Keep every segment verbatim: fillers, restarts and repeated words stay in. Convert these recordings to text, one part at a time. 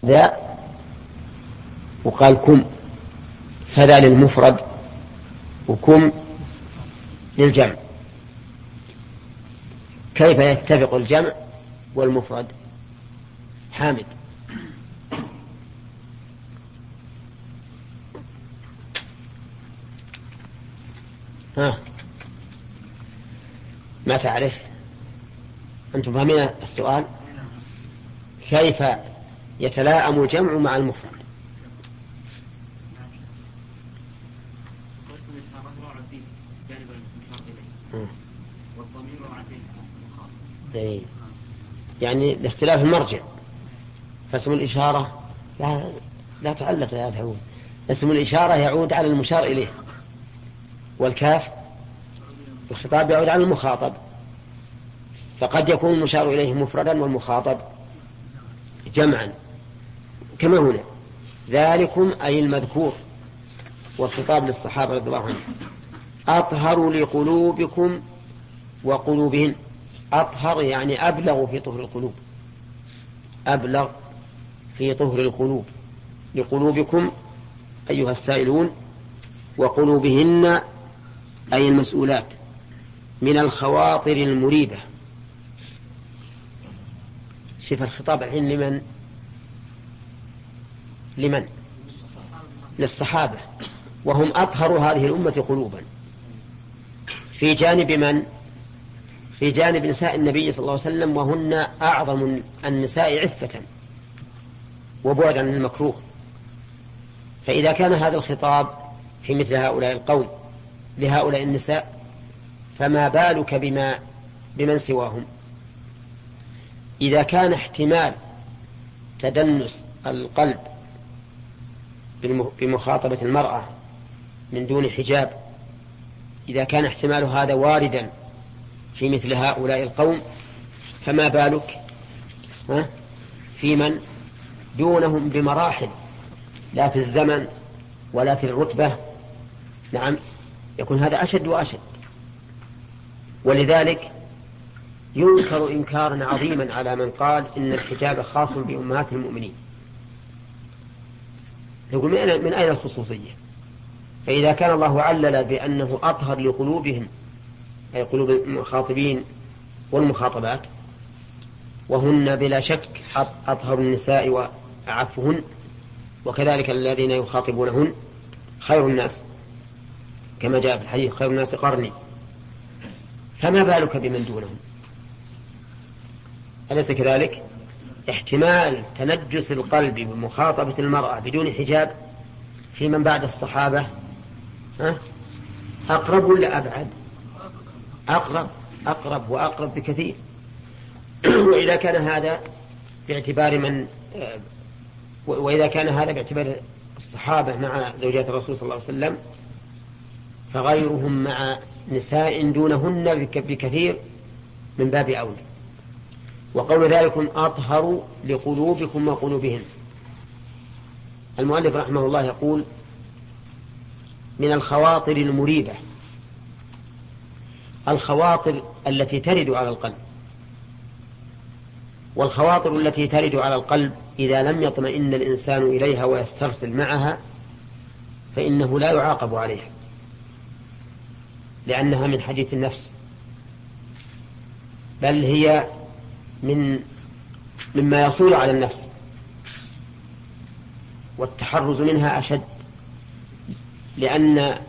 ذا وقال كم، فذا للمفرد وكم للجمع. كيف يتفق الجمع والمفرد؟ حامد. ها ما تعرف؟ أنتم فاهمين السؤال؟ كيف يتلاءم الجمع مع المفرد؟ يعني لاختلاف المرجع، فاسم الإشارة لا, لا تعلق يا هذا. اسم الإشارة يعود على المشار إليه، والكاف الخطاب يعود على المخاطب، فقد يكون المشار إليه مفردا والمخاطب جمعا كما هنا. ذلكم أي المذكور، والخطاب للصحابة رضي الله عنهم. أطهر لقلوبكم وقلوبهم. أطهر يعني أبلغ في طهر القلوب، أبلغ في طهر القلوب. لقلوبكم أيها السائلون، وقلوبهن أي المسؤولات، من الخواطر المريبة. شوف الخطاب الحين لمن؟ لمن؟ للصحابة، وهم أطهر هذه الأمة قلوبا. في جانب من؟ في جانب نساء النبي صلى الله عليه وسلم، وهن أعظم النساء عفة وبعد عن المكروه. فإذا كان هذا الخطاب في مثل هؤلاء القوم لهؤلاء النساء، فما بالك بما بمن سواهم؟ إذا كان احتمال تدنس القلب بمخاطبة المرأة من دون حجاب، إذا كان احتمال هذا واردا في مثل هؤلاء القوم، فما بالك في من دونهم بمراحل، لا في الزمن ولا في الرتبة. نعم، يكون هذا أشد وأشد. ولذلك ينكر إنكارا عظيما على من قال إن الحجاب خاص بأمهات المؤمنين. يقول من أين الخصوصية؟ فإذا كان الله علل بأنه أطهر لقلوبهم، أي قلوب المخاطبين والمخاطبات، وهن بلا شك أطهر النساء وأعفهن، وكذلك الذين يخاطبونهن خير الناس كما جاء في الحديث: خير الناس قرني. فما بالك بمن دونهم؟ أليس كذلك؟ احتمال تنجس القلب بمخاطبة المرأة بدون حجاب في من بعد الصحابة أقرب ولا أبعد؟ أقرب، أقرب وأقرب بكثير. وإذا كان هذا باعتبار من وإذا كان هذا باعتبار الصحابة مع زوجات الرسول صلى الله عليه وسلم، فغيرهم مع نساء دونهن بكثير من باب أولى. وقول ذلكم أطهر لقلوبكم وقلوبهم، المؤلف رحمه الله يقول من الخواطر المريبة. الخواطر التي ترد على القلب، والخواطر التي ترد على القلب إذا لم يطمئن الإنسان إليها ويسترسل معها فإنه لا يعاقب عليها، لأنها من حديث النفس، بل هي من مما يصول على النفس، والتحرز منها أشد. لأن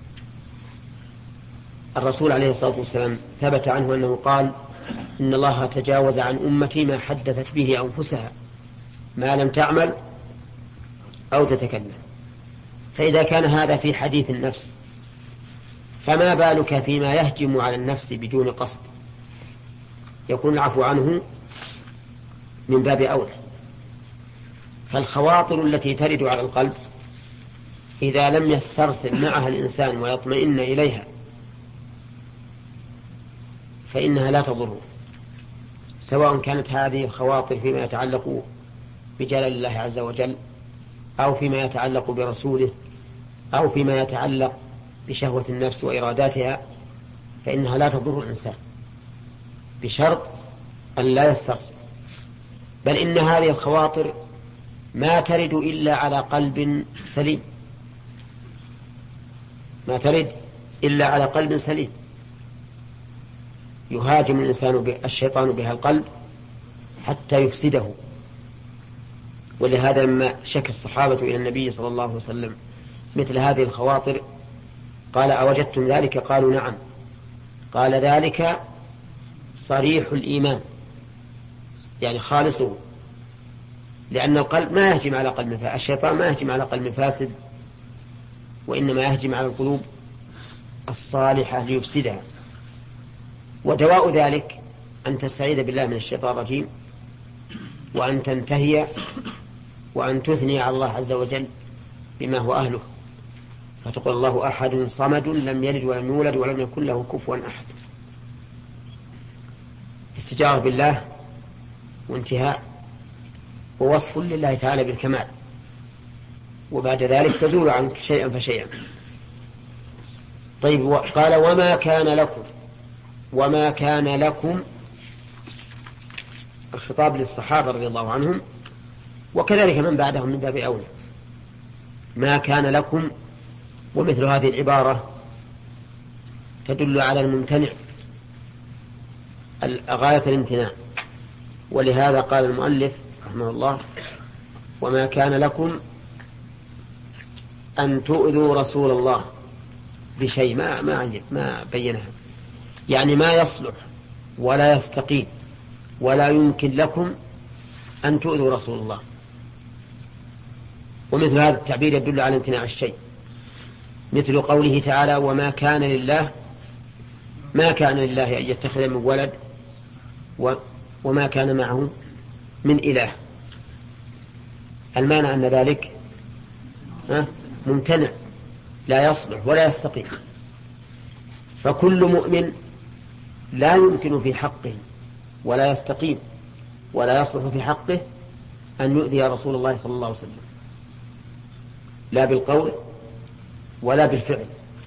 الرسول عليه الصلاة والسلام ثبت عنه أنه قال: إن الله تجاوز عن أمتي ما حدثت به أنفسها ما لم تعمل أو تتكلم. فإذا كان هذا في حديث النفس، فما بالك فيما يهجم على النفس بدون قصد، يكون العفو عنه من باب أولى. فالخواطر التي ترد على القلب إذا لم يسترسل معها الإنسان ويطمئن إليها فإنها لا تضره، سواء كانت هذه الخواطر فيما يتعلق بجلال الله عز وجل، أو فيما يتعلق برسوله، أو فيما يتعلق بشهوة النفس وإراداتها، فإنها لا تضر الإنسان بشرط أن لا يسترسل. بل إن هذه الخواطر ما ترد إلا على قلب سليم، ما ترد إلا على قلب سليم. يهاجم الإنسان الشيطان بها القلب حتى يفسده. ولهذا لما شكى الصحابة إلى النبي صلى الله عليه وسلم مثل هذه الخواطر قال: أوجدتم ذلك؟ قالوا: نعم. قال: ذلك صريح الإيمان، يعني خالصه، لأن القلب ما يهجم على قلب فاسد، الشيطان ما يهجم على قلب فاسد، وإنما يهجم على القلوب الصالحة ليفسدها. ودواء ذلك أن تستعيذ بالله من الشيطان الرجيم، وأن تنتهي وأن تثني على الله عز وجل بما هو أهله، فتقول: الله أحد صمد لم يلد ولم يولد ولم يكن له كفوا أحد. استجارة بالله وانتهاء ووصف لله تعالى بالكمال، وبعد ذلك تزول عنك شيئا فشيئا. طيب، قال: وما كان لكم. وما كان لكم الخطاب للصحابة رضي الله عنهم، وكذلك من بعدهم من باب أولى. ما كان لكم، ومثل هذه العبارة تدل على الممتنع غاية الامتناع، ولهذا قال المؤلف رحمه الله: وما كان لكم أن تؤذوا رسول الله بشيء. ما ما ما بينها، يعني ما يصلح ولا يستقيم ولا يمكن لكم أن تؤذوا رسول الله. ومثل هذا التعبير يدل على امتناع الشيء، مثل قوله تعالى: وما كان لله، ما كان لله أن يتخذ من ولد وما كان معه من إله. المعنى أن ذلك ممتنع، لا يصلح ولا يستقيم. فكل مؤمن لا يمكن في حقه ولا يستقيم ولا يصلح في حقه أن يؤذي رسول الله صلى الله عليه وسلم، لا بالقول ولا بالفعل.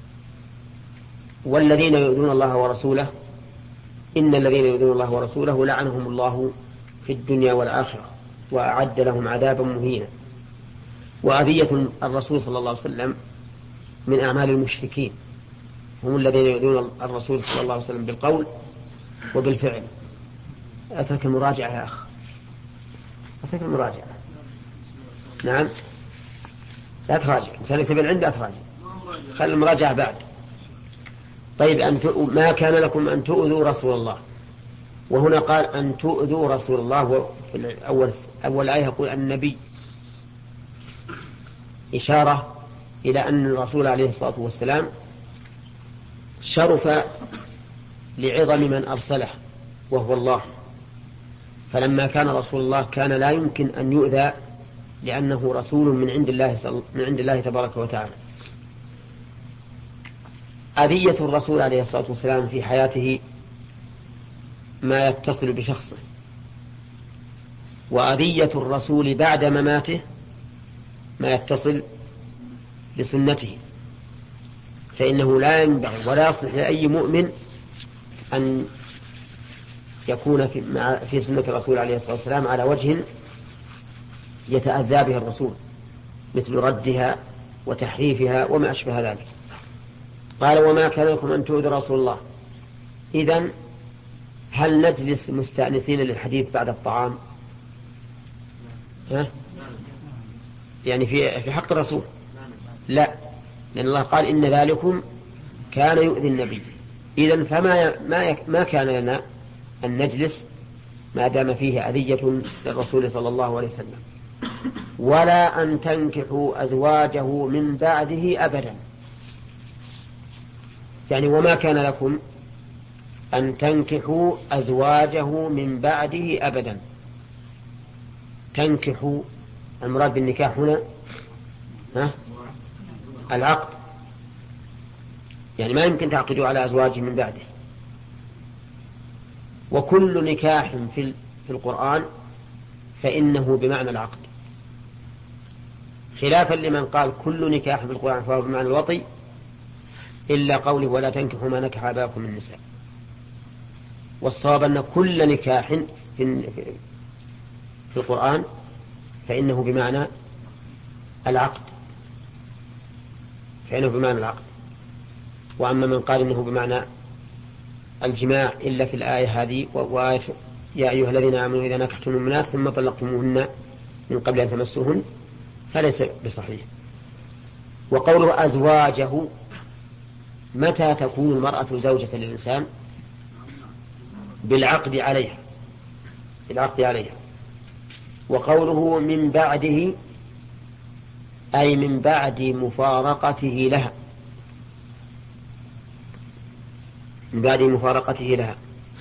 والذين يؤذون الله ورسوله، إن الذين يؤذون الله ورسوله لعنهم الله في الدنيا والآخرة وأعد لهم عذابا مهينا. وأذية الرسول صلى الله عليه وسلم من أعمال المشركين، هم الذين يؤذون الرسول صلى الله عليه وسلم بالقول وبالفعل. أترك المراجعة يا أخ، أترك المراجعة. نعم، لا تراجع، إنسان يكتب العند لا تراجع، خلي المراجعة بعد. طيب، أن ما كان لكم أن تؤذوا رسول الله، وهنا قال أن تؤذوا رسول الله، وفي الأول أول آية يقول النبي، إشارة إلى أن الرسول عليه الصلاة والسلام شرف لعظم من أرسله وهو الله، فلما كان رسول الله كان لا يمكن أن يؤذى لأنه رسول من عند الله من عند الله تبارك وتعالى. أذية الرسول عليه الصلاة والسلام في حياته ما يتصل بشخصه، وأذية الرسول بعد مماته ما يتصل بسنته، فإنه لا ينبغي ولا يصلح لأي مؤمن أن يكون في, مع في سنة الرسول عليه الصلاة والسلام على وجه يتأذى به الرسول، مثل ردها وتحريفها وما أشبه ذلك. قال: وما كان لكم أن تؤذوا رسول الله. إذن هل نجلس مستأنسين للحديث بعد الطعام؟ ها؟ يعني في في حق الرسول؟ لا، لأن الله قال: إن ذلكم كان يؤذي النبي. إذن فما ما ما كان لنا أن نجلس ما دام فيه أذية للرسول صلى الله عليه وسلم، ولا أن تنكحوا أزواجه من بعده أبدا. يعني وما كان لكم أن تنكحوا أزواجه من بعده أبدا. تنكحوا، المراد بالنكاح هنا ها؟ العقد، يعني ما يمكن تعقدوا على أزواجه من بعده. وكل نكاح في القرآن فإنه بمعنى العقد، خلافا لمن قال كل نكاح في القرآن فهو بمعنى الوطي، إلا قوله: ولا تنكحوا ما نكح آباؤكم من النساء. والصواب أن كل نكاح في, في القرآن فإنه بمعنى العقد فإنه بمعنى العقد وأما من قال إنه بمعنى الجماع إلا في الآية هذه وآية يا أيها الذين آمنوا إذا نكحتم المؤمنات ثم طلقتموهن من قبل أن تمسوهن فليس بصحيح. وقوله أزواجه متى تكون المرأة زوجة للإنسان؟ بالعقد عليها بالعقد عليها. وقوله من بعده أي من بعد مفارقته لها من بعد مفارقته لها.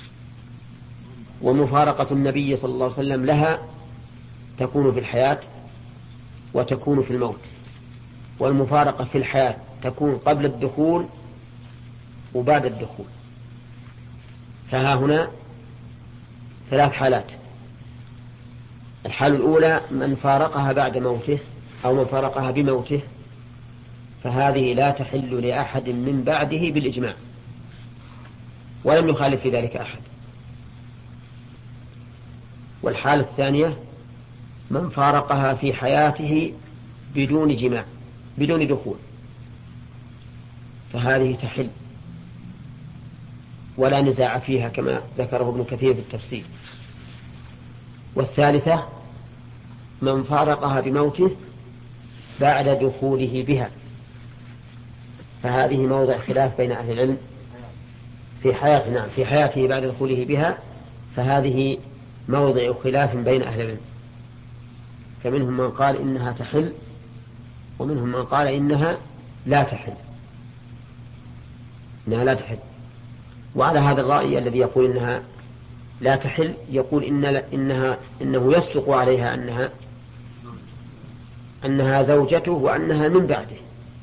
ومفارقة النبي صلى الله عليه وسلم لها تكون في الحياة وتكون في الموت. والمفارقة في الحياة تكون قبل الدخول وبعد الدخول. فها هنا ثلاث حالات. الحالة الأولى من فارقها بعد موته أو من فارقها بموته فهذه لا تحل لأحد من بعده بالإجماع ولم يخالف في ذلك أحد. والحالة الثانية من فارقها في حياته بدون جماع بدون دخول فهذه تحل ولا نزاع فيها كما ذكره ابن كثير في التفسير. والثالثة من فارقها بموته بعد دخوله بها فهذه موضع خلاف بين أهل العلم في حياته نعم في حياته بعد دخوله بها فهذه موضع خلاف بين أهل العلم. فمنهم من قال إنها تحل ومنهم من قال إنها لا تحل إنها لا تحل. وعلى هذا الرأي الذي يقول إنها لا تحل يقول إن إنها إنه يصدق عليها أنها أنها زوجته وأنها من بعده.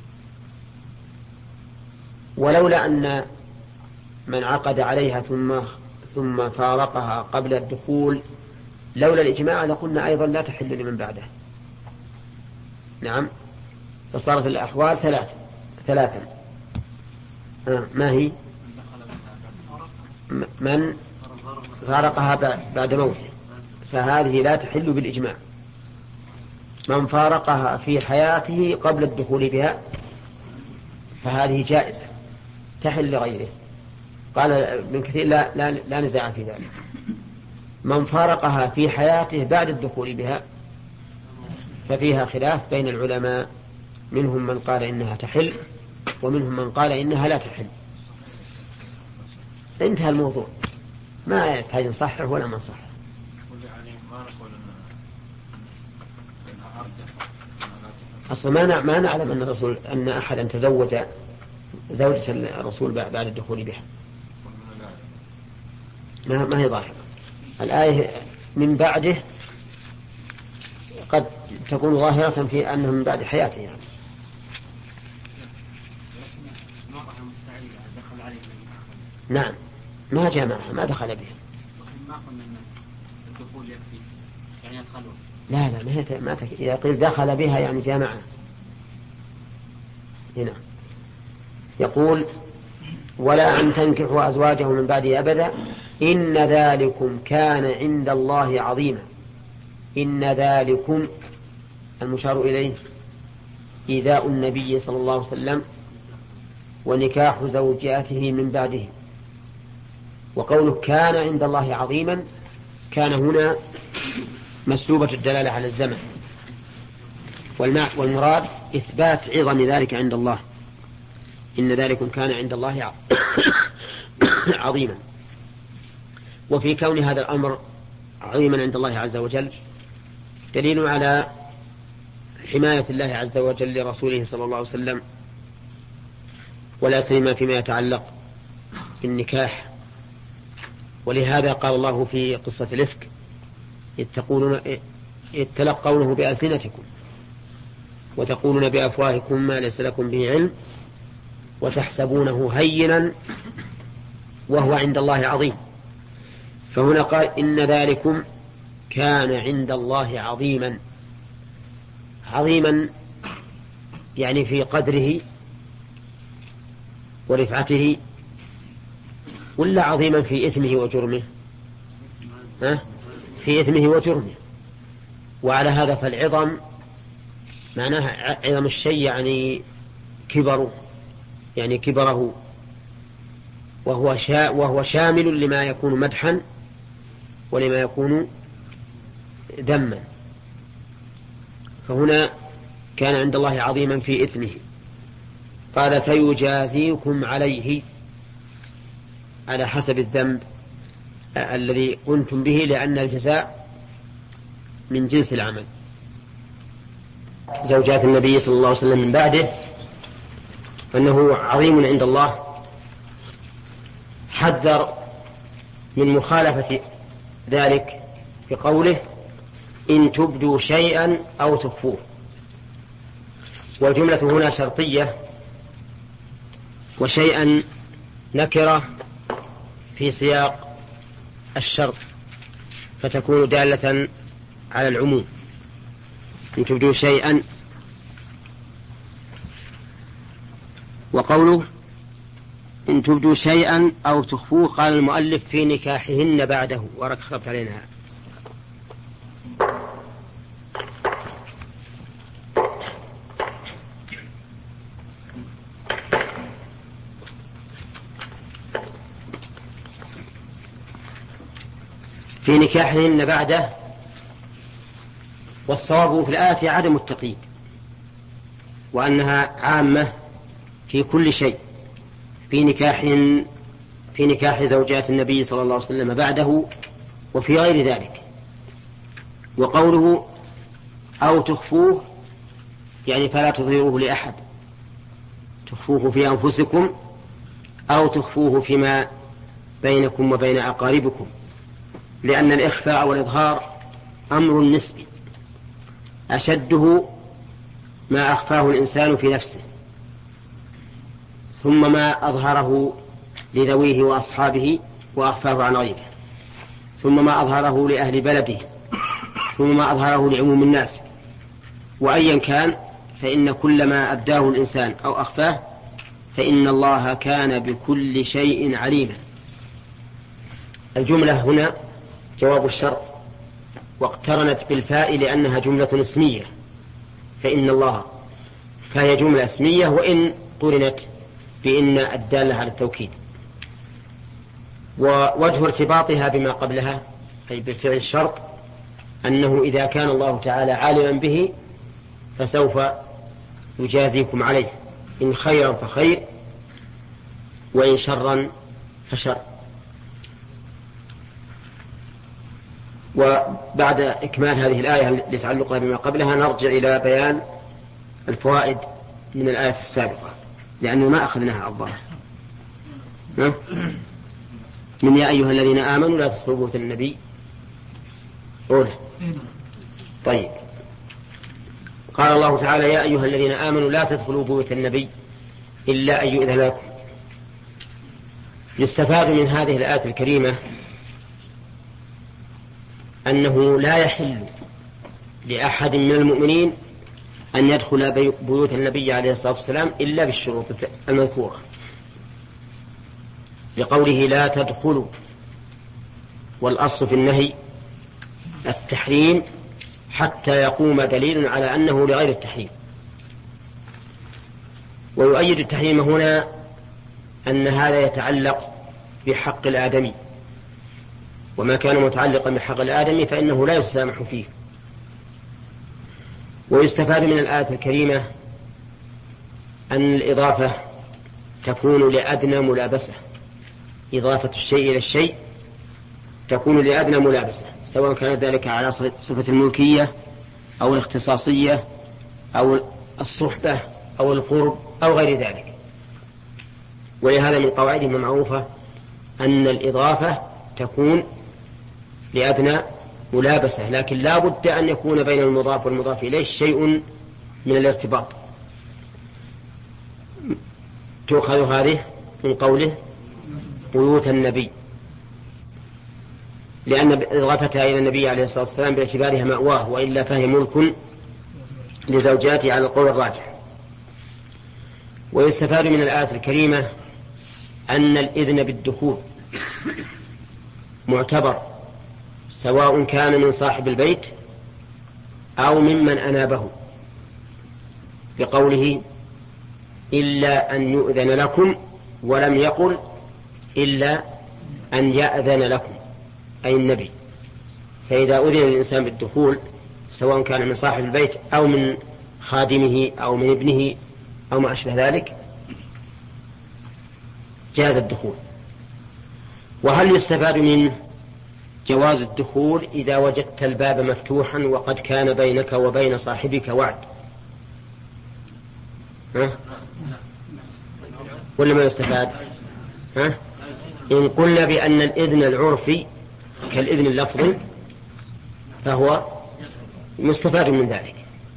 ولولا أن من عقد عليها ثم ثم فارقها قبل الدخول لولا الإجماع لقلنا أيضا لا تحل لمن بعده. نعم فصارت الأحوال ثلاثة ثلاثا آه ما هي من فارقها بعد موته فهذه لا تحل بالإجماع. من فارقها في حياته قبل الدخول بها فهذه جائزة تحل لغيره. قال ابن كثير لا, لا, لا نزاع في ذلك. من فارقها في حياته بعد الدخول بها ففيها خلاف بين العلماء منهم من قال إنها تحل ومنهم من قال إنها لا تحل. انتهى الموضوع ما يحتاج نصحح ولا ما نصحح. أصلا ما ما نعلم أن الرسول أن أحدا تزوج زوجة الرسول بعد الدخول بها ما ما هي ظاهرة. الآية من بعده قد تكون ظاهرة في أنه من بعد حياته يعني. نعم ما جامعها ما دخل بها. لا لا ما هي ما تك... إذا قيل دخل بها يعني جامعها. هنا يقول ولا أن تنكحوا أزواجه من بعده أبدا إن ذلكم كان عند الله عظيما. إن ذلكم المشار إليه إيذاء النبي صلى الله عليه وسلم ونكاح زوجاته من بعده. وقوله كان عند الله عظيما كان هنا مسلوبة الدلالة على الزمن والمراد إثبات عظم ذلك عند الله. إن ذلكم كان عند الله عظيما. وفي كون هذا الأمر عظيما عند الله عز وجل دليل على حماية الله عز وجل لرسوله صلى الله عليه وسلم ولا سيما فيما يتعلق بالنكاح. ولهذا قال الله في قصة الإفك إذ تقولون إذ تلقونه بألسنتكم وتقولون بأفواهكم ما ليس لكم به علم وتحسبونه هينا وهو عند الله عظيم. فهنا قال إن ذلكم كان عند الله عظيما. عظيما يعني في قدره ورفعته ولا عظيما في إثمه وجرمه؟ ها؟ في إثمه وجرمه وعلى هذا فالعظم معناها عظم الشيء يعني كبره، يعني كبره، وهو, شا وهو شامل لما يكون مدحا ولما يكون ذما. فهنا كان عند الله عظيما في إثمه. قال فيجازيكم عليه على حسب الذنب الذي قمتم به، لأن الجزاء من جنس العمل. زوجات النبي صلى الله عليه وسلم من بعده فإنه عظيم عند الله، حذر من مخالفة ذلك بقوله إن تبدوا شيئا أو تخفوه، والجملة هنا شرطية، وشيئا نكرة في سياق الشرط فتكون دالة على العموم. إن تبدوا شيئا، وقوله إن تبدوا شيئا أو تخفوه قال المؤلف في نكاحهن بعده، وركبت علينا في نكاحهن بعده. والصواب في الآية عدم التقييد، وأنها عامة في كل شيء، في نكاح في نكاح زوجات النبي صلى الله عليه وسلم بعده وفي غير ذلك. وقوله أو تخفوه يعني فلا تظهروه لأحد، تخفوه في أنفسكم أو تخفوه فيما بينكم وبين أقاربكم، لأن الإخفاء والإظهار أمر نسبي، أشده ما أخفاه الإنسان في نفسه، ثم ما أظهره لذويه وأصحابه وأخفاه عن غيره، ثم ما أظهره لأهل بلده، ثم ما أظهره لعموم الناس. وأيا كان فإن كل ما أبداه الإنسان أو أخفاه فإن الله كان بكل شيء عليما. الجملة هنا جواب الشرط، واقترنت بالفاء لأنها جملة اسمية، فإن الله، فهي جملة اسمية وإن قرنت بإن الدالة على التوكيد. ووجه ارتباطها بما قبلها أي بالفعل الشرط أنه إذا كان الله تعالى عالما به فسوف يجازيكم عليه، إن خيرا فخير وإن شرا فشر. وبعد إكمال هذه الآية لتعلقها بما قبلها نرجع إلى بيان الفوائد من الآية السابقة، لأنه ما أخذناها الظاهر. من يا أيها الذين آمنوا لا تدخلوا بيوت النبي أولى. طيب، قال الله تعالى يا أيها الذين آمنوا لا تدخلوا بيوت النبي إلا أن يؤذن لكم. يستفاد من هذه الآية الكريمة أنه لا يحل لأحد من المؤمنين أن يدخل بيوت النبي عليه الصلاة والسلام إلا بالشروط المذكورة، لقوله لا تدخلوا، والأصل في النهي التحريم حتى يقوم دليل على أنه لغير التحريم. ويؤيد التحريم هنا أن هذا يتعلق بحق الآدمي، وما كان متعلقا بحق الآدمي فإنه لا يسامح فيه. ويستفاد من الآية الكريمة أن الإضافة تكون لأدنى ملابسة، إضافة الشيء إلى الشيء تكون لأدنى ملابسة، سواء كان ذلك على صفة الملكية أو الاختصاصية أو الصحبة أو القرب أو غير ذلك. ولهذا من قواعدهم المعروفة أن الإضافة تكون لأدنى ملابسة، لكن لا بد أن يكون بين المضاف والمضاف إليه شيء من الارتباط. تؤخذ هذه من قوله بيوت النبي، لأن إضافتها إلى النبي عليه الصلاة والسلام باعتبارها مأواه، وإلا فهي ملك لزوجاته على القول الراجح. ويستفاد من الآية الكريمة أن الإذن بالدخول معتبر، سواء كان من صاحب البيت أو ممن أنابه، بقوله إلا أن يؤذن لكم، ولم يقل إلا أن يأذن لكم أي النبي. فإذا أذن الإنسان بالدخول سواء كان من صاحب البيت أو من خادمه أو من ابنه أو ما أشبه ذلك جاز الدخول. وهل يستفاد منه جواز الدخول إذا وجدت الباب مفتوحا وقد كان بينك وبين صاحبك وعد؟ ها؟ ولا ما يستفاد؟ ها؟ إن قلنا بأن الإذن العرفي كالإذن اللفظي فهو مستفاد من ذلك.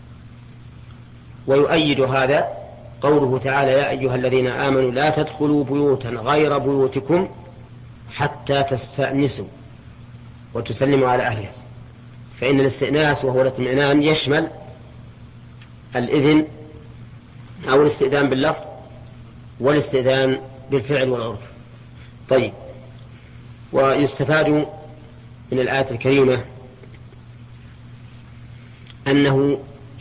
ويؤيد هذا قوله تعالى يا أيها الذين آمنوا لا تدخلوا بيوتا غير بيوتكم حتى تستأنسوا وتسلموا على أهلها. فإن الاستئناس وهو الاطمئنان يشمل الإذن أو الاستئذان باللفظ والاستئذان بالفعل والعرف. طيب، ويستفاد من الآية الكريمة أنه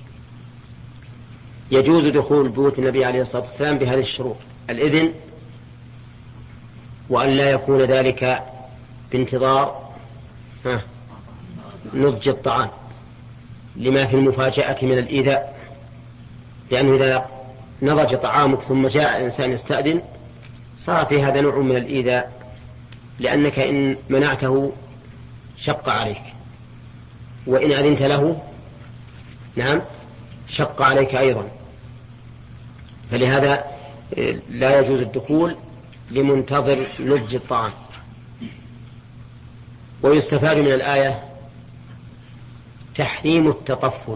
يجوز دخول بيوت النبي عليه الصلاة والسلام بهذه الشروط: الإذن، وأن لا يكون ذلك بانتظار نضج الطعام لما في المفاجأة من الإيذاء، لأنه إذا نضج طعامك ثم جاء الإنسان يستأذن صار في هذا نوع من الإيذاء، لأنك إن منعته شق عليك، وإن أذنت له نعم شق عليك أيضا. فلهذا لا يجوز الدخول لمنتظر نضج الطعام. ويستفاد من الآية تحريم التطفل.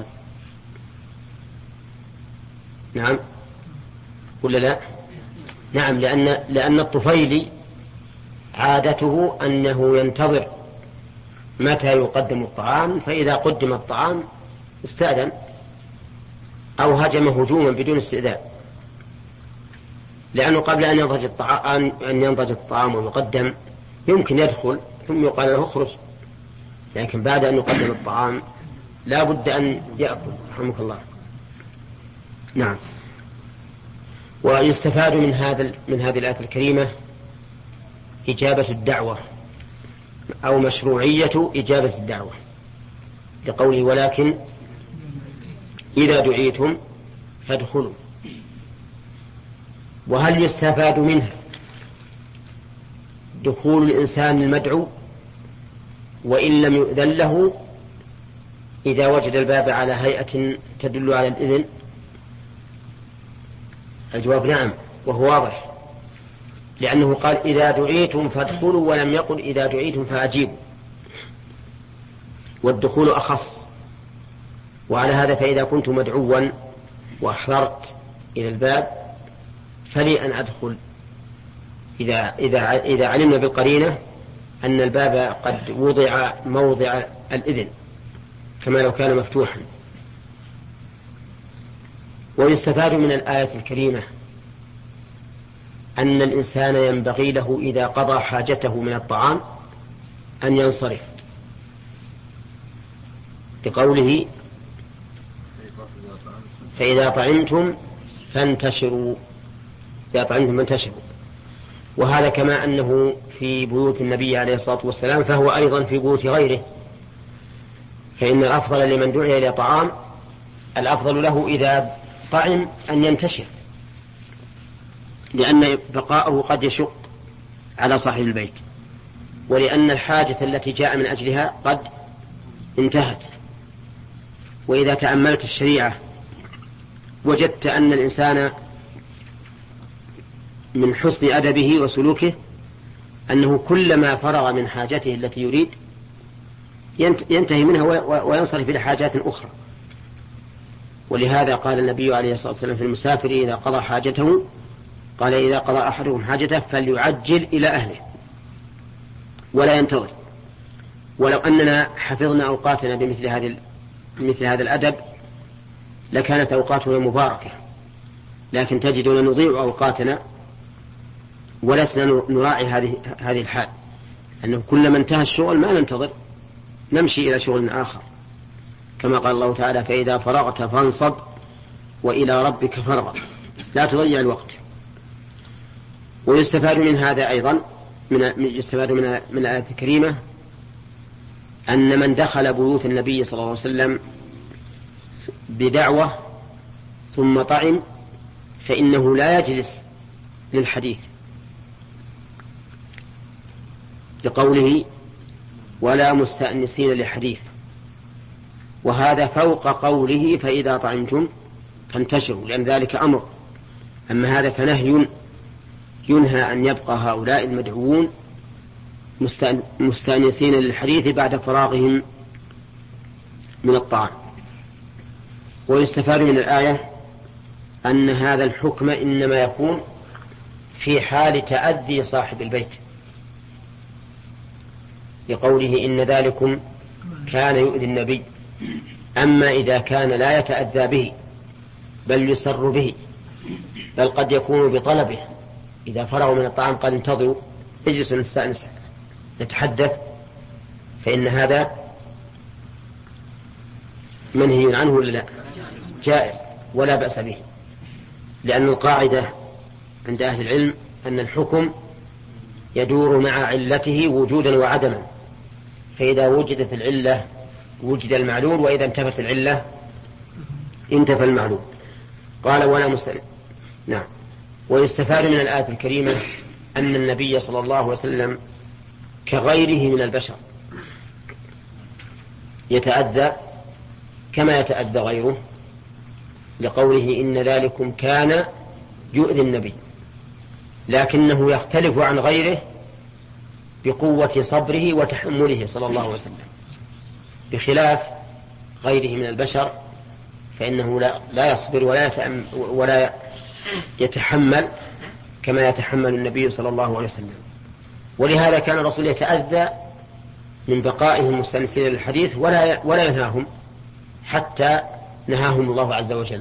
نعم ولا لا؟ نعم، لأن, لأن الطفيلي عادته أنه ينتظر متى يقدم الطعام، فإذا قدم الطعام استأذن أو هجم هجوما بدون استئذان، لأنه قبل أن ينضج الطعام أن ينضج الطعام ويقدم يمكن يدخل ثم يقال له اخرج، لكن بعد أن يقدم الطعام لا بد أن يأكل رحمك الله. نعم. ويستفاد من هذا من هذه الآية الكريمة إجابة الدعوة أو مشروعية إجابة الدعوة، لقوله ولكن إذا دعيتم فادخلوا. وهل يستفاد منها دخول الإنسان المدعو وإن لم يؤذن له إذا وجد الباب على هيئة تدل على الإذن؟ الجواب نعم، وهو واضح، لأنه قال إذا دعيتم فادخلوا ولم يقل إذا دعيتم فأجيبوا، والدخول أخص. وعلى هذا فإذا كنت مدعوا وأحضرت إلى الباب فلي أن أدخل إذا, إذا, إذا علمنا بالقرينة أن الباب قد وضع موضع الإذن كما لو كان مفتوحا. ويستفاد من الآية الكريمة أن الإنسان ينبغي له إذا قضى حاجته من الطعام أن ينصرف، لقوله فإذا طعمتم فانتشروا، إذا طعمتم فانتشروا. وهذا كما أنه في بيوت النبي عليه الصلاة والسلام فهو أيضا في بيوت غيره، فإن الأفضل لمن دعي إلى طعام الأفضل له إذا طعم أن ينتشر، لأن بقاءه قد يشق على صاحب البيت، ولأن الحاجة التي جاء من أجلها قد انتهت. وإذا تأملت الشريعة وجدت أن الإنسان من حسن أدبه وسلوكه أنه كلما فرغ من حاجته التي يريد ينتهي منها وينصرف إلى حاجات أخرى. ولهذا قال النبي عليه الصلاة والسلام في المسافر إذا قضى حاجته قال إذا قضى أحدهم حاجته فليعجل إلى أهله ولا ينتظر. ولو أننا حفظنا أوقاتنا بمثل هذه مثل هذا الأدب لكانت أوقاتنا مباركة، لكن تجدنا نضيع أوقاتنا ولسنا نراعي هذه هذه الحال، أنه كلما انتهى الشغل ما ننتظر نمشي إلى شغل آخر. كما قال الله تعالى فإذا فرغت فانصب وإلى ربك فارغب، لا تضيع الوقت. ويستفاد من هذا أيضا من يستفاد من من الآية الكريمة أن من دخل بيوت النبي صلى الله عليه وسلم بدعوة ثم طعم فإنه لا يجلس للحديث، لقوله ولا مستأنسين لحديث، وهذا فوق قوله فإذا طعمتم فانتشروا، لأن ذلك أمر. أما هذا فنهي، ينهى أن يبقى هؤلاء المدعوون مستأنسين للحديث بعد فراغهم من الطعام. ويستفاد من الآية أن هذا الحكم إنما يكون في حال تأذي صاحب البيت، لقوله إن ذلكم كان يؤذي النبي. أما إذا كان لا يتأذى به بل يسر به، بل قد يكون بطلبه، إذا فرغوا من الطعام قال انتظروا اجلسوا نستأنس نتحدث، فإن هذا منهي عنه ولا لا؟ جائز ولا بأس به، لأن القاعدة عند أهل العلم أن الحكم يدور مع علته وجودا وعدما، فإذا وجدت العلة وجد المعلول، وإذا انتفت العلة انتفى المعلول. قال ولا مستأنس. نعم. ويستفاد من الآية الكريمة أن النبي صلى الله عليه وسلم كغيره من البشر يتأذى كما يتأذى غيره، لقوله إن ذلكم كان يؤذي النبي، لكنه يختلف عن غيره بقوة صبره وتحمله صلى الله عليه وسلم، بخلاف غيره من البشر فإنه لا, لا يصبر ولا, ولا يتحمل كما يتحمل النبي صلى الله عليه وسلم. ولهذا كان الرسول يتأذى من بقائهم مستأنسين للحديث ولا, ولا ينهاهم حتى نهاهم الله عز وجل.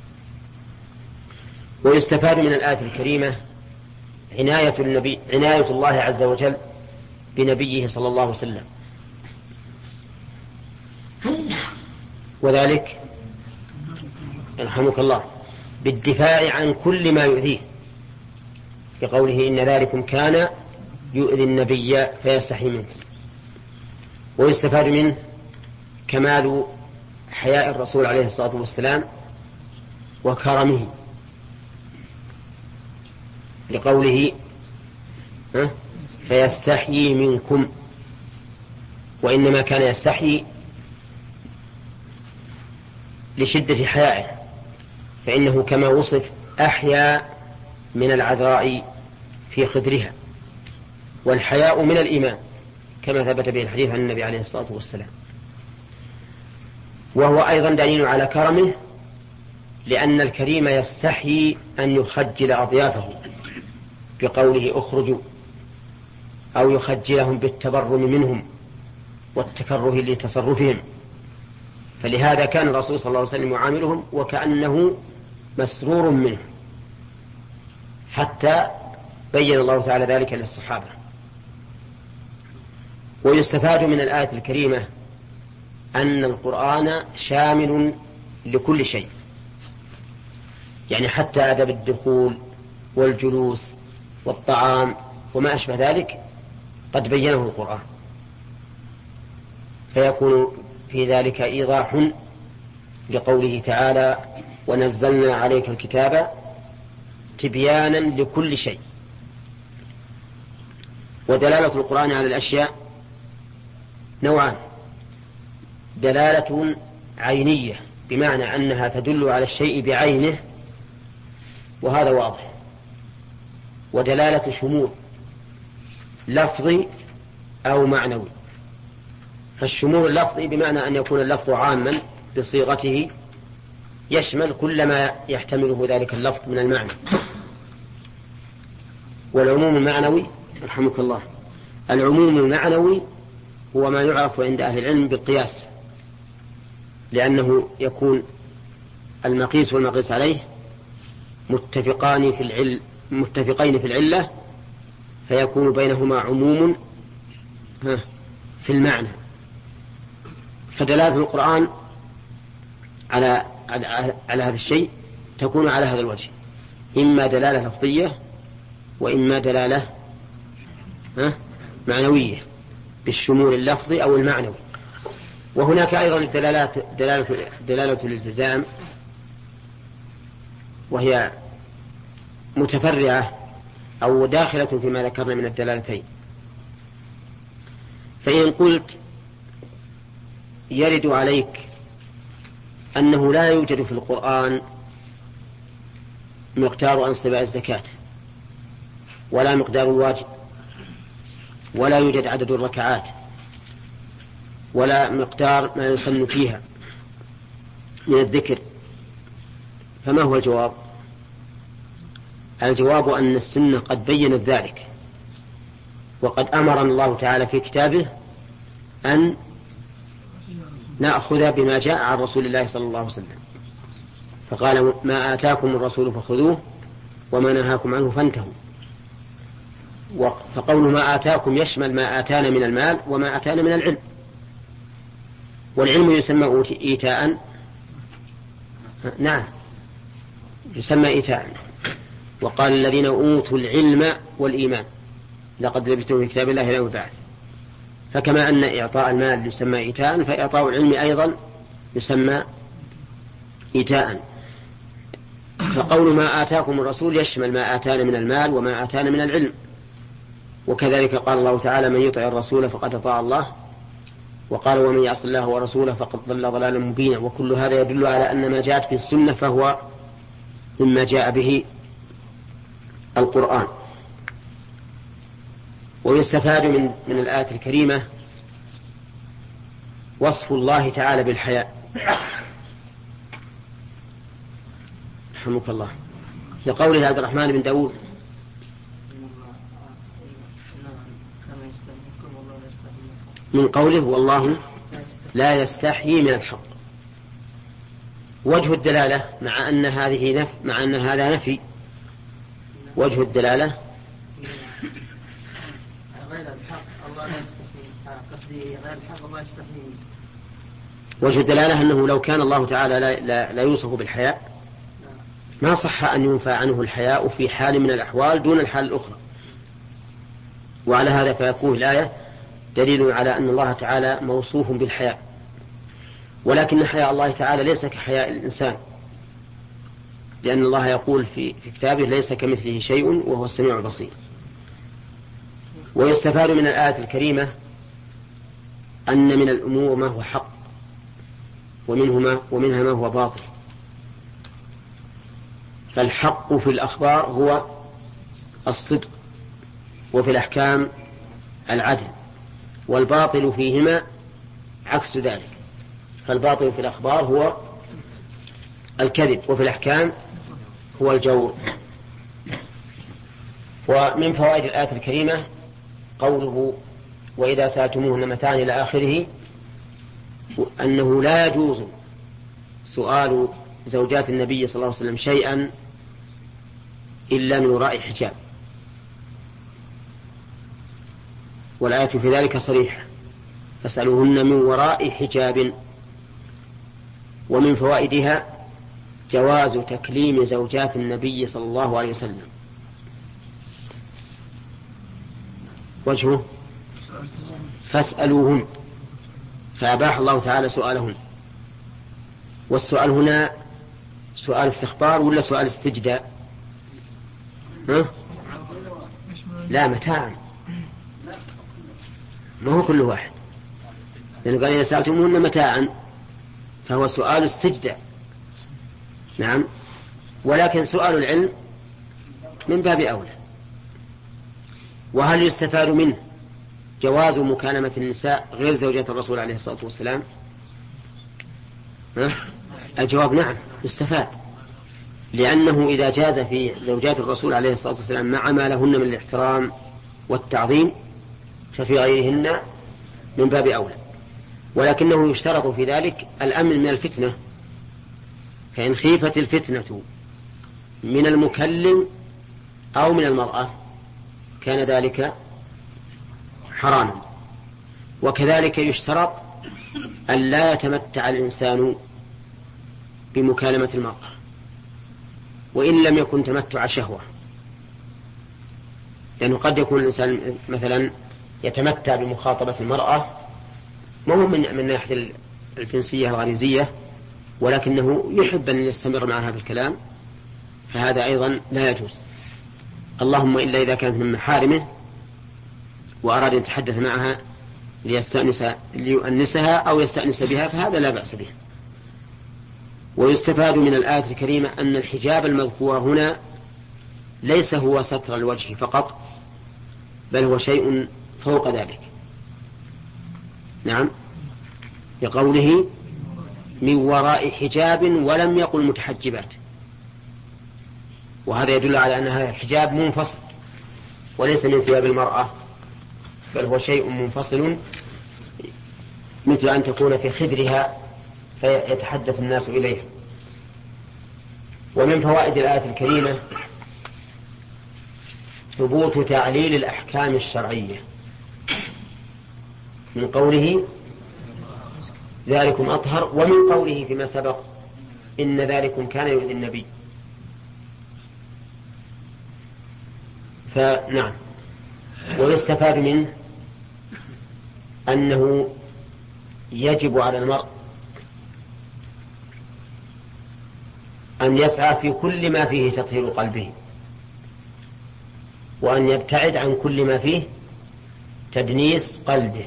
ويستفاد من الآية الكريمة عناية, النبي عناية الله عز وجل بنبيه صلى الله عليه وسلم، وذلك يرحمك الله بالدفاع عن كل ما يؤذيه، بقوله إن ذلكم كان يؤذي النبي فيستحي منكم. ويستفاد منه كمال حياء الرسول عليه الصلاة والسلام وكرمه، لقوله فيستحيي منكم، وإنما كان يستحيي لشدة حيائه، فإنه كما وصف أحيا من العذراء في خدرها، والحياء من الإيمان كما ثبت به الحديث عن النبي عليه الصلاة والسلام. وهو أيضا دليل على كرمه، لأن الكريم يستحيي أن يخجل أضيافه بقوله اخرجوا، أو يخجلهم بالتبرم منهم والتكره لتصرفهم، فلهذا كان الرسول صلى الله عليه وسلم يعاملهم وكأنه مسرور منه، حتى بين الله تعالى ذلك للصحابة. ويستفاد من الآية الكريمة أن القرآن شامل لكل شيء، يعني حتى أدب الدخول والجلوس والطعام وما أشبه ذلك قد بينه القرآن، فيكون في ذلك إيضاح لقوله تعالى ونزلنا عليك الكتاب تبيانا لكل شيء. ودلالة القرآن على الأشياء نوعان: دلالة عينية بمعنى أنها تدل على الشيء بعينه وهذا واضح، ودلالة شمول لفظي أو معنوي. فالشمول اللفظي بمعنى أن يكون اللفظ عاما بصيغته يشمل كل ما يحتمله ذلك اللفظ من المعنى. والعموم المعنوي رحمك الله، العموم المعنوي هو ما يعرف عند أهل العلم بالقياس، لأنه يكون المقيس والمقيس عليه متفقان في العل متفقين في العلة، فيكون بينهما عموم في المعنى. فدلالة القرآن على على, على هذا الشيء تكون على هذا الوجه، إما دلالة لفظية وإما دلالة معنوية بالشمول اللفظي أو المعنوي. وهناك أيضا الدلالات دلالة, دلالة الالتزام، وهي متفرعة أو داخلة فيما ذكرنا من الدلالتين. فإن قلت يرد عليك أنه لا يوجد في القرآن مقدار أنصباء الزكاة ولا مقدار الواجب ولا يوجد عدد الركعات ولا مقدار ما يسن فيها من الذكر، فما هو الجواب؟ الجواب أن السنة قد بينت ذلك، وقد أمرنا الله تعالى في كتابه أن نأخذ بما جاء عن رسول الله صلى الله عليه وسلم، فقال ما آتاكم الرسول فخذوه وما نهاكم عنه فانتهوا. فقول ما آتاكم يشمل ما آتانا من المال وما آتانا من العلم، والعلم يسمى إيتاء، نعم يسمى إيتاء. وقال الذين أوتوا العلم والإيمان لقد لبثتم في كتاب الله إلى يوم البعث. فكما أن إعطاء المال يسمى إيتاء، فإعطاء العلم أيضا يسمى إيتاء. فقول ما آتاكم الرسول يشمل ما آتانا من المال وما آتانا من العلم. وكذلك قال الله تعالى من يطع الرسول فقد أطاع الله، وقال ومن يعص الله ورسوله فقد ضل ضلالا مبينا. وكل هذا يدل على أن ما جاءت في السنة فهو مما جاء به القرآن. ويستفاد من من الآية الكريمة وصف الله تعالى بالحياء، رحمك الله، لقوله عبد الرحمن بن داود من قوله والله لا يستحيي من الحق. وجه الدلالة مع أن هذه نف مع أن هذا نفي، وجه الدلالة غير الحق الله لا يستحيي، قصدي غير الحق الله يستحيي. وجه الدلالة أنه لو كان الله تعالى لا, لا, لا يوصف بالحياء ما صح أن ينفى عنه الحياء في حال من الأحوال دون الحال الأخرى. وعلى هذا فيكون الآية دليل على أن الله تعالى موصوف بالحياء، ولكن حياء الله تعالى ليس كحياء الإنسان، لأن الله يقول في, في كتابه ليس كمثله شيء وهو السميع البصير. ويستفاد من الآية الكريمة أن من الأمور ما هو حق ومنهما ومنها ما هو باطل. فالحق في الأخبار هو الصدق، وفي الأحكام العدل، والباطل فيهما عكس ذلك. فالباطل في الأخبار هو الكذب، وفي الأحكام هو الجور. ومن فوائد الآية الكريمة قوله وإذا سألتموهن متاعا إلى آخره، أنه لا يجوز سؤال زوجات النبي صلى الله عليه وسلم شيئا إلا من وراء حجاب، والآية في ذلك صريحة فاسألوهن من وراء حجاب. ومن فوائدها جواز تكليم زوجات النبي صلى الله عليه وسلم. وجهه فاسألوهن، فأباح الله تعالى سؤالهن. والسؤال هنا سؤال استخبار ولا سؤال استجداء؟ ها؟ لا، متاعا، ما هو كل واحد، لأنه قال إذا سألتموهن متاعا فهو سؤال استجداء، نعم. ولكن سؤال العلم من باب أولى. وهل يستفاد منه جواز مكالمة النساء غير زوجات الرسول عليه الصلاة والسلام؟ ها؟ الجواب نعم يستفاد، لأنه إذا جاز في زوجات الرسول عليه الصلاة والسلام مع ما لهن من الاحترام والتعظيم ففي غيرهن من باب أولى. ولكنه يشترط في ذلك الأمن من الفتنة، فإن خيفت الفتنة من المكلم أو من المرأة كان ذلك حراما. وكذلك يشترط أن لا يتمتع الإنسان بمكالمة المرأة، وإن لم يكن تمتع شهوة، لأنه قد يكون الإنسان مثلا يتمتع بمخاطبة المرأة ما هو من, من ناحية الجنسية الغريزية، ولكنه يحب أن يستمر معها في الكلام، فهذا أيضا لا يجوز، اللهم إلا إذا كانت من محارمه وأراد أن يتحدث معها ليستأنس ليؤنسها أو يستأنس بها، فهذا لا بأس به. ويستفاد من الآية الكريمة أن الحجاب المذكور هنا ليس هو ستر الوجه فقط، بل هو شيء فوق ذلك. نعم، لقوله من وراء حجاب ولم يقل متحجبات، وهذا يدل على أن هذا الحجاب منفصل وليس من ثياب المرأة، بل هو شيء منفصل، مثل أن تكون في خدرها فيتحدث الناس إليها. ومن فوائد الآية الكريمة ثبوت تعليل الأحكام الشرعية من قوله ذلكم أطهر، ومن قوله فيما سبق إن ذلكم كان يؤذي النبي. فنعم، ويستفاد منه أنه يجب على المرء أن يسعى في كل ما فيه تطهير قلبه، وأن يبتعد عن كل ما فيه تدنيس قلبه،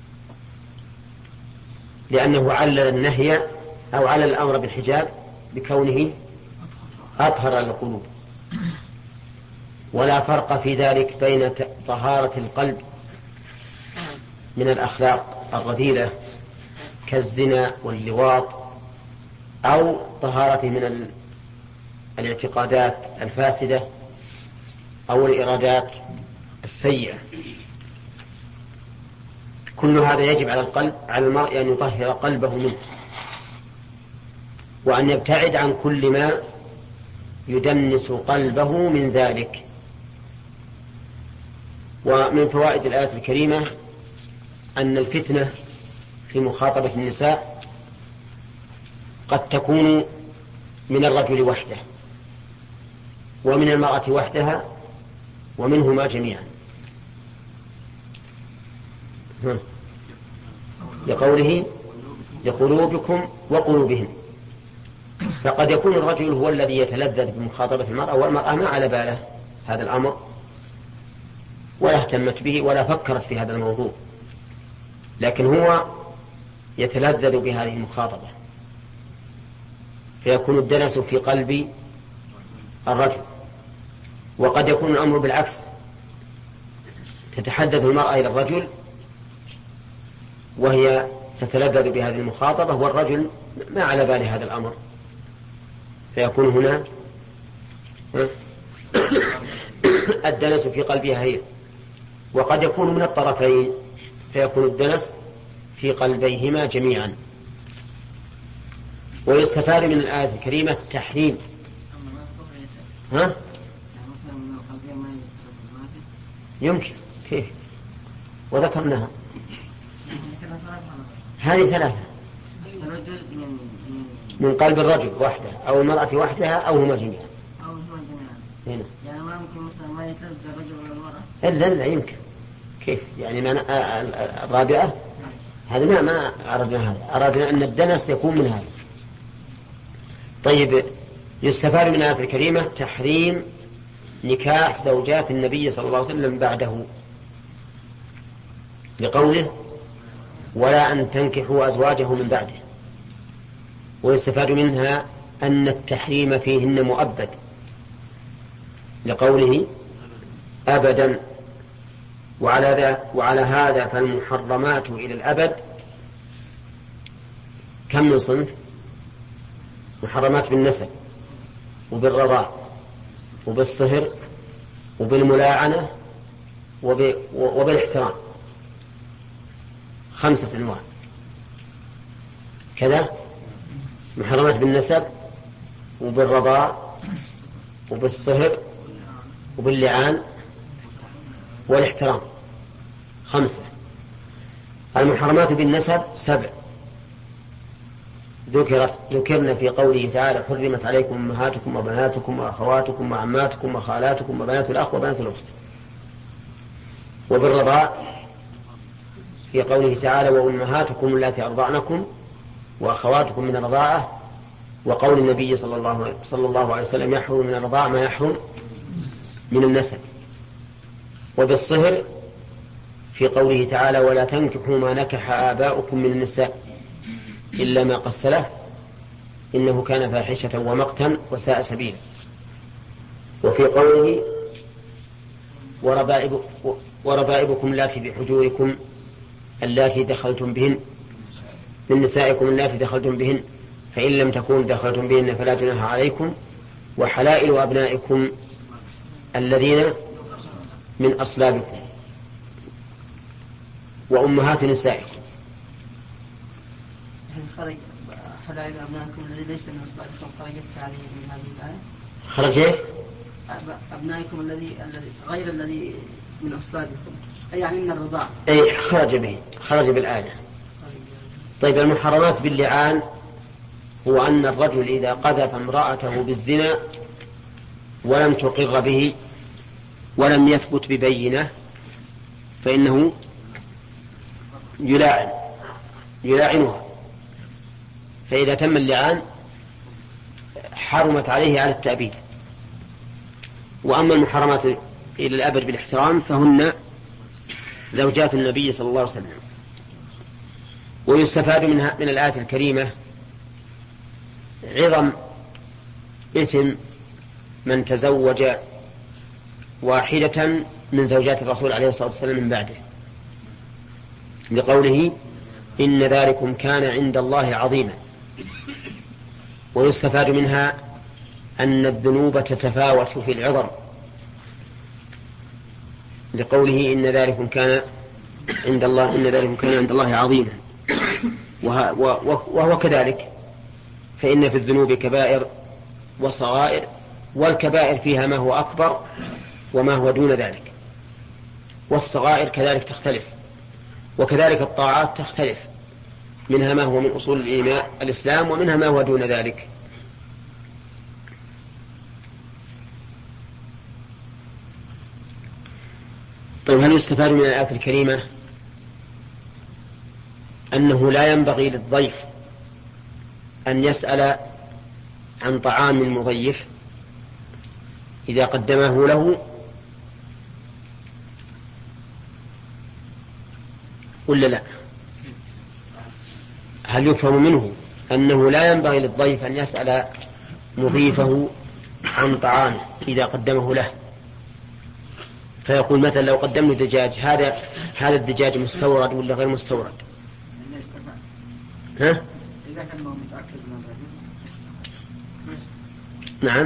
لأنه علل النهي أو علل الأمر بالحجاب بكونه أطهر القلوب. ولا فرق في ذلك بين طهارة القلب من الأخلاق الرذيلة كالزنا واللواط، أو طهارته من الاعتقادات الفاسدة أو الإرادات السيئة. كل هذا يجب على القلب على المرء أن يطهر قلبه منه، وأن يبتعد عن كل ما يدنس قلبه من ذلك. ومن فوائد الآية الكريمة أن الفتنة في مخاطبة النساء قد تكون من الرجل وحده ومن المرأة وحدها ومنهما جميعا، لقوله لقلوبكم وقلوبهم. فقد يكون الرجل هو الذي يتلذذ بمخاطبة المرأة، والمرأة ما على باله هذا الأمر ولا اهتمت به ولا فكرت في هذا الموضوع، لكن هو يتلذذ بهذه المخاطبة، فيكون الدنس في قلب الرجل. وقد يكون الأمر بالعكس، تتحدث المرأة إلى الرجل وهي تتلذذ بهذه المخاطبة، والرجل ما على بال هذا الأمر، فيكون هنا الدنس في قلبها هي. وقد يكون من الطرفين، فيكون الدنس في قلبيهما جميعا. ويستفاد من الآية الكريمة تحريم ها؟ يمكن كيف؟ وذكرناها هذه ثلاثة، من قلب الرجل وحده أو المرأة وحدها أو هما جميعا. أو هما جميعا هنا. يعني ما ممكن مثلا ما يتلذذ الرجل ولا المرأة. إلا لا يمكن. كيف يعني؟ ما الرابعة هذا ما ما أردنا هذا، أردنا أن الدنس يكون من هذا. طيب، يستفاد من الآية الكريمة تحريم نكاح زوجات النبي صلى الله عليه وسلم بعده، لقوله ولا أن تنكحوا أزواجه من بعده. ويستفاد منها أن التحريم فيهن مؤبد، لقوله أبدا. وعلى, ذا وعلى هذا فالمحرمات إلى الأبد كم من صنف؟ محرمات بالنسب وبالرضاع وبالصهر وبالملاعنة وبالاحترام، خمسة أنواع كذا. محرمات بالنسب وبالرضاع وبالصهر وباللعان والاحترام، خمسة. المحرمات بالنسب سبع، ذكرت ذكرنا في قوله تعالى حرمت عليكم أمهاتكم وبناتكم وأخواتكم وعماتكم وخالاتكم وبنات الأخ وبنات الأخت. وبالرضاع في قوله تعالى وأمهاتكم اللاتي أرضعنكم وأخواتكم من الرضاعة، وقول النبي صلى الله, صلى الله عليه وسلم يحرم من الرضاعة ما يحرم من النسب. وبالصهر في قوله تعالى ولا تنكحوا ما نكح آباؤكم من النساء إلا ما قد سلف إنه كان فاحشة ومقتا وساء سبيلا. وفي قوله وربائب وربائبكم اللاتي بحجوركم اللاتي دخلتم بهن من نسائكم اللاتي دخلتم بهن فإن لم تكونوا دخلتم بهن فلا جناح عليكم وحلائل أبنائكم الذين من أصلابكم وأمهات نسائكم. خرج حلائل أبنائكم الذي ليس من أصلابكم خرجت عليه من هذه الآية. خرجت أبنائكم الذي غير الذي من أصلابكم أي يعني من الرضاعة. أي خرج به خرج بالآية. طيب المحرمات باللعان هو أن الرجل إذا قذف امرأته بالزنا ولم تقر به ولم يثبت ببينة فإنه يلاعن يلاعنها، فإذا تم اللعان حرمت عليه على التأبيد. وأما المحرمات إلى الأبد بالاحترام فهن زوجات النبي صلى الله عليه وسلم. ويستفاد منها من الآية الكريمة عظم إثم من تزوج واحدة من زوجات الرسول عليه الصلاة والسلام من بعده، لقوله إن ذلكم كان عند الله عظيما. ويستفاد منها أن الذنوب تتفاوت في العظم، لقوله إن ذلكم كان عند الله إن ذلكم كان عند الله عظيما. وهو كذلك، فإن في الذنوب كبائر وصغائر، والكبائر فيها ما هو أكبر وما هو دون ذلك، والصغائر كذلك تختلف، وكذلك الطاعات تختلف، منها ما هو من أصول الإيمان الإسلام ومنها ما هو دون ذلك. طيب هل يستفاد من الآية الكريمة أنه لا ينبغي للضيف أن يسأل عن طعام المضيف إذا قدمه له، ولا لا؟ هل يفهم منه أنه لا ينبغي للضيف أن يسأل مضيفه عن طعام إذا قدمه له، فيقول مثلا لو قدم له دجاج هذا هذا الدجاج مستورد ولا غير مستورد؟ ها؟ إذا كان متأكد من نعم،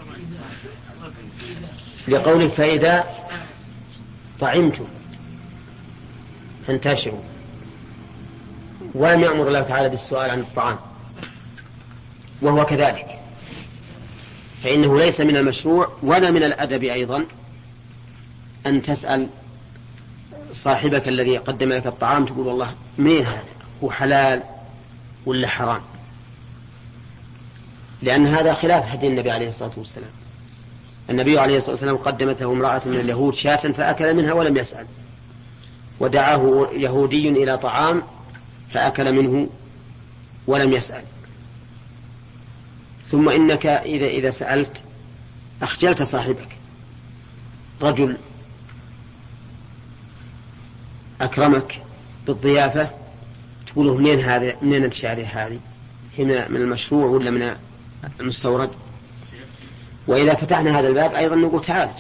لقوله فإذا طعمتم فانتشروا، ولم يأمر الله تعالى بالسؤال عن الطعام، وهو كذلك، فإنه ليس من المشروع ولا من الأدب أيضا أن تسأل صاحبك الذي قدم لك الطعام تقول والله مين هذا، هو حلال ولا حرام؟ لأن هذا خلاف هدي النبي عليه الصلاة والسلام. النبي عليه الصلاة والسلام قدمت له امرأة من اليهود شاة فأكل منها ولم يسأل، ودعاه يهودي إلى طعام فأكل منه ولم يسأل. ثم إنك إذا, إذا سألت أخجلت صاحبك، رجل أكرمك بالضيافة تقوله منين هذا، منين أنت شاري هذه، هنا من المشروع ولا من المستورد؟ وإذا فتحنا هذا الباب أيضا نقول تعال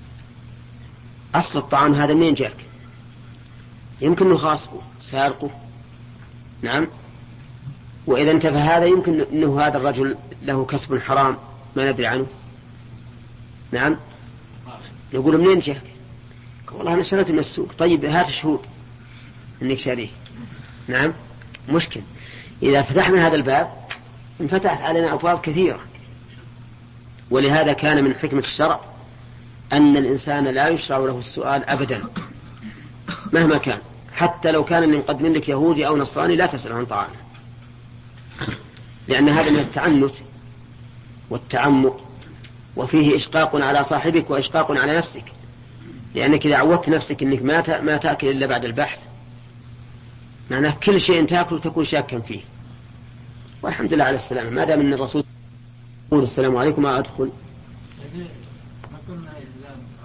أصل الطعام هذا منين جاك؟ يمكن نخاصبه سارقه، نعم. وإذا انتفى هذا يمكن أنه هذا الرجل له كسب حرام ما ندري عنه، نعم. يقول منين جاك؟ والله أنا شريته من السوق. طيب هات الشهود أنك شاريه، نعم. مشكل إذا فتحنا هذا الباب انفتحت علينا أبواب كثيرة. ولهذا كان من حكمة الشرع أن الإنسان لا يشرع له السؤال أبدا مهما كان، حتى لو كان من قدم لك يهودي أو نصراني لا تسأل عن طعامه. لأن هذا من التعنت والتعمق، وفيه إشقاق على صاحبك وإشقاق على نفسك، لأنك إذا عودت نفسك أنك ما ما تأكل إلا بعد البحث، معناه كل شيء تأكل تكون شاكا فيه. والحمد لله على السلامة، ما دام أن الرسول يقول السلام عليكم ما أدخل. ما كنا